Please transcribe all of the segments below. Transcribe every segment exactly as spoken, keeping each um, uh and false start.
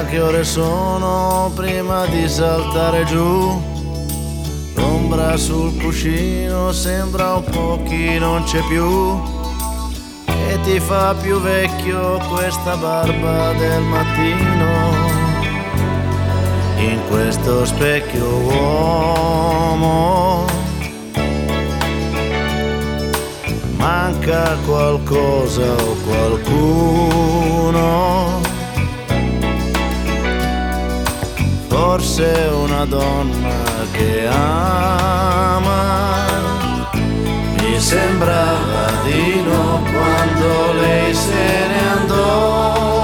Sa che ore sono prima di saltare giù? L'ombra sul cuscino sembra un po' chi non c'è più, e ti fa più vecchio questa barba del mattino. In questo specchio uomo manca qualcosa o qualcuno, forse una donna che ama. Mi sembrava di no quando lei se ne andò.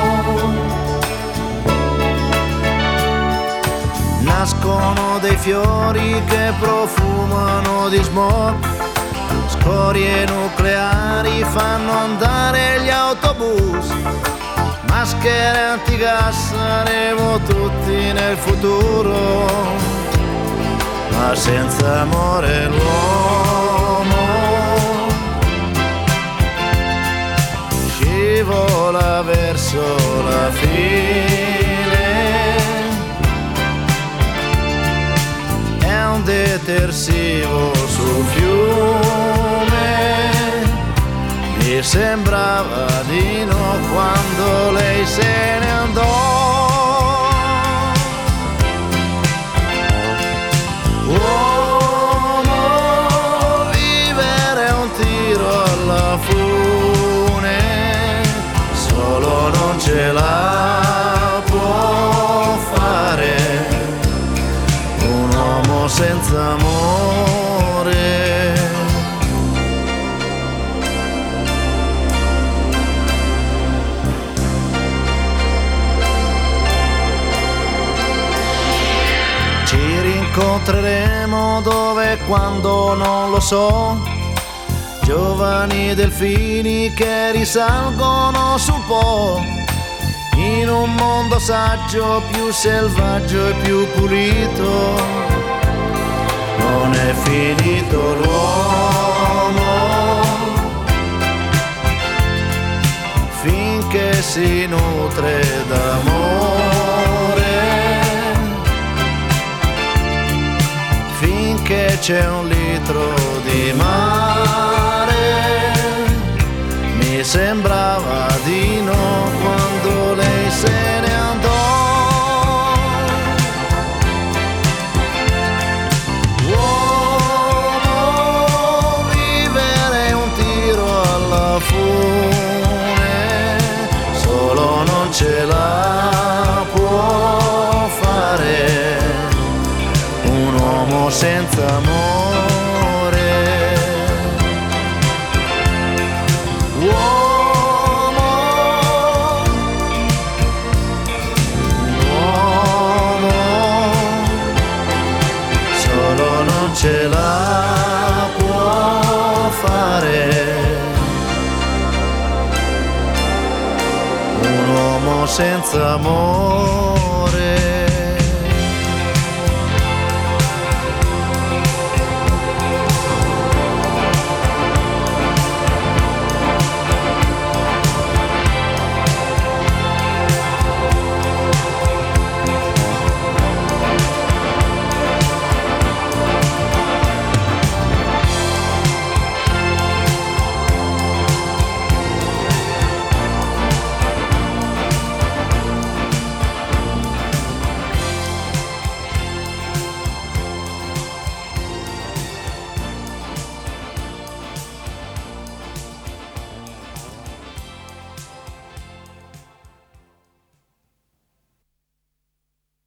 Nascono dei fiori che profumano di smog, scorie nucleari fanno andare gli autobus, maschere antigas, saremo tutti nel futuro, ma senza amore l'uomo scivola verso la fine. È un detersivo sul fiume. Mi sembrava di no quando lei se ne andò. Uomo, vivere è un tiro alla fune, solo non ce la può fare un uomo senza amore. Incontreremo dove e quando non lo so, giovani delfini che risalgono sul Po, in un mondo saggio più selvaggio e più pulito. Non è finito l'uomo finché si nutre d'amore, che c'è un litro di mare. Mi sembrava di no quando lei se ne andò. Uomo, vivere è un tiro alla fune, solo non ce la può fare un uomo senza amore. Uomo, uomo, solo non ce la può fare un uomo senza amore.